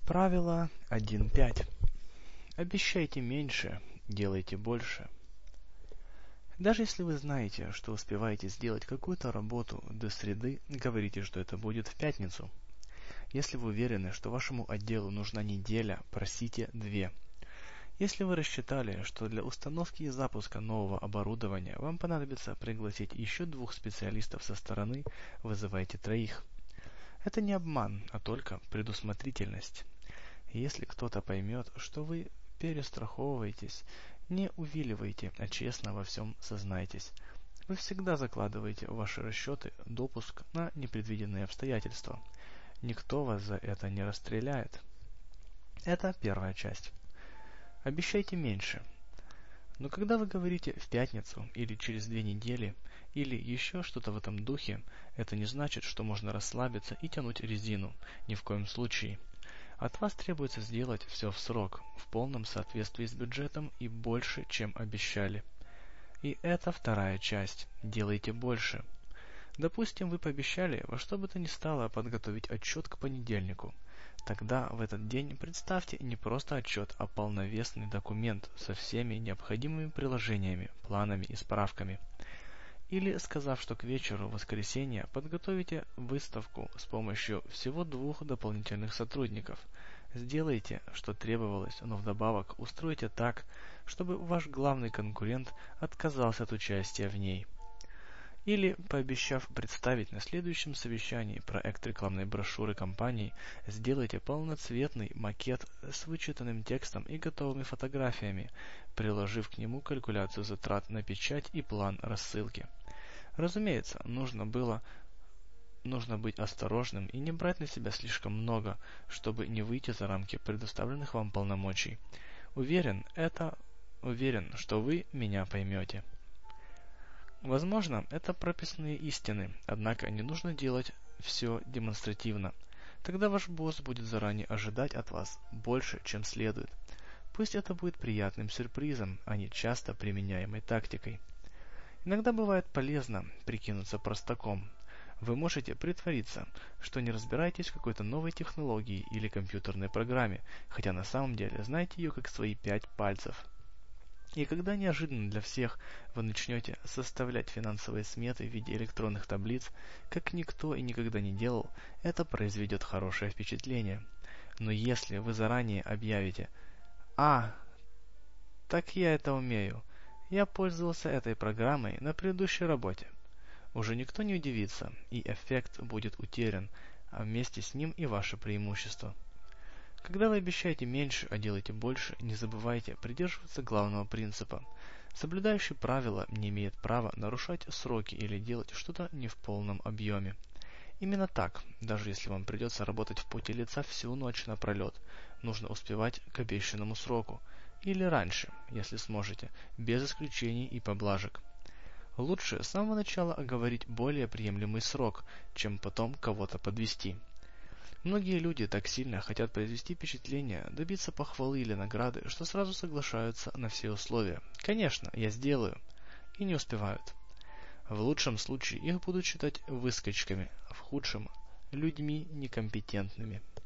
Правило 1.5. Обещайте меньше, делайте больше. Даже если вы знаете, что успеваете сделать какую-то работу до среды, говорите, что это будет в пятницу. Если вы уверены, что вашему отделу нужна неделя, просите 2. Если вы рассчитали, что для установки и запуска нового оборудования вам понадобится пригласить еще 2 специалистов со стороны, вызывайте 3. Это не обман, а только предусмотрительность. Если кто-то поймет, что вы перестраховываетесь, не увиливайте, а честно во всем сознайтесь. Вы всегда закладываете в ваши расчеты допуск на непредвиденные обстоятельства. Никто вас за это не расстреляет. Это первая часть. Обещайте меньше. Но когда вы говорите в пятницу или через 2 недели, или еще что-то в этом духе, это не значит, что можно расслабиться и тянуть резину. Ни в коем случае. От вас требуется сделать все в срок, в полном соответствии с бюджетом и больше, чем обещали. И это вторая часть. Делайте больше. Допустим, вы пообещали во что бы то ни стало подготовить отчет к понедельнику. Тогда в этот день представьте не просто отчет, а полновесный документ со всеми необходимыми приложениями, планами и справками. Или, сказав, что к вечеру воскресенья подготовите выставку с помощью всего 2 дополнительных сотрудников. Сделайте, что требовалось, но вдобавок устройте так, чтобы ваш главный конкурент отказался от участия в ней. Или, пообещав представить на следующем совещании проект рекламной брошюры компании, сделайте полноцветный макет с вычитанным текстом и готовыми фотографиями, приложив к нему калькуляцию затрат на печать и план рассылки. Разумеется, нужно быть осторожным и не брать на себя слишком много, чтобы не выйти за рамки предоставленных вам полномочий. Уверен, что вы меня поймете. Возможно, это прописные истины, однако не нужно делать все демонстративно. Тогда ваш босс будет заранее ожидать от вас больше, чем следует. Пусть это будет приятным сюрпризом, а не часто применяемой тактикой. Иногда бывает полезно прикинуться простаком. Вы можете притвориться, что не разбираетесь в какой-то новой технологии или компьютерной программе, хотя на самом деле знаете ее как свои 5 пальцев. И когда неожиданно для всех вы начнете составлять финансовые сметы в виде электронных таблиц, как никто и никогда не делал, это произведет хорошее впечатление. Но если вы заранее объявите «А, так я это умею, я пользовался этой программой на предыдущей работе», уже никто не удивится, и эффект будет утерян, а вместе с ним и ваше преимущество. Когда вы обещаете меньше, а делаете больше, не забывайте придерживаться главного принципа. Соблюдающий правила не имеет права нарушать сроки или делать что-то не в полном объеме. Именно так, даже если вам придется работать в поте лица всю ночь напролет, нужно успевать к обещанному сроку. Или раньше, если сможете, без исключений и поблажек. Лучше с самого начала оговорить более приемлемый срок, чем потом кого-то подвести. Многие люди так сильно хотят произвести впечатление, добиться похвалы или награды, что сразу соглашаются на все условия. Конечно, я сделаю. И не успевают. В лучшем случае их будут считать выскочками, а в худшем – людьми некомпетентными.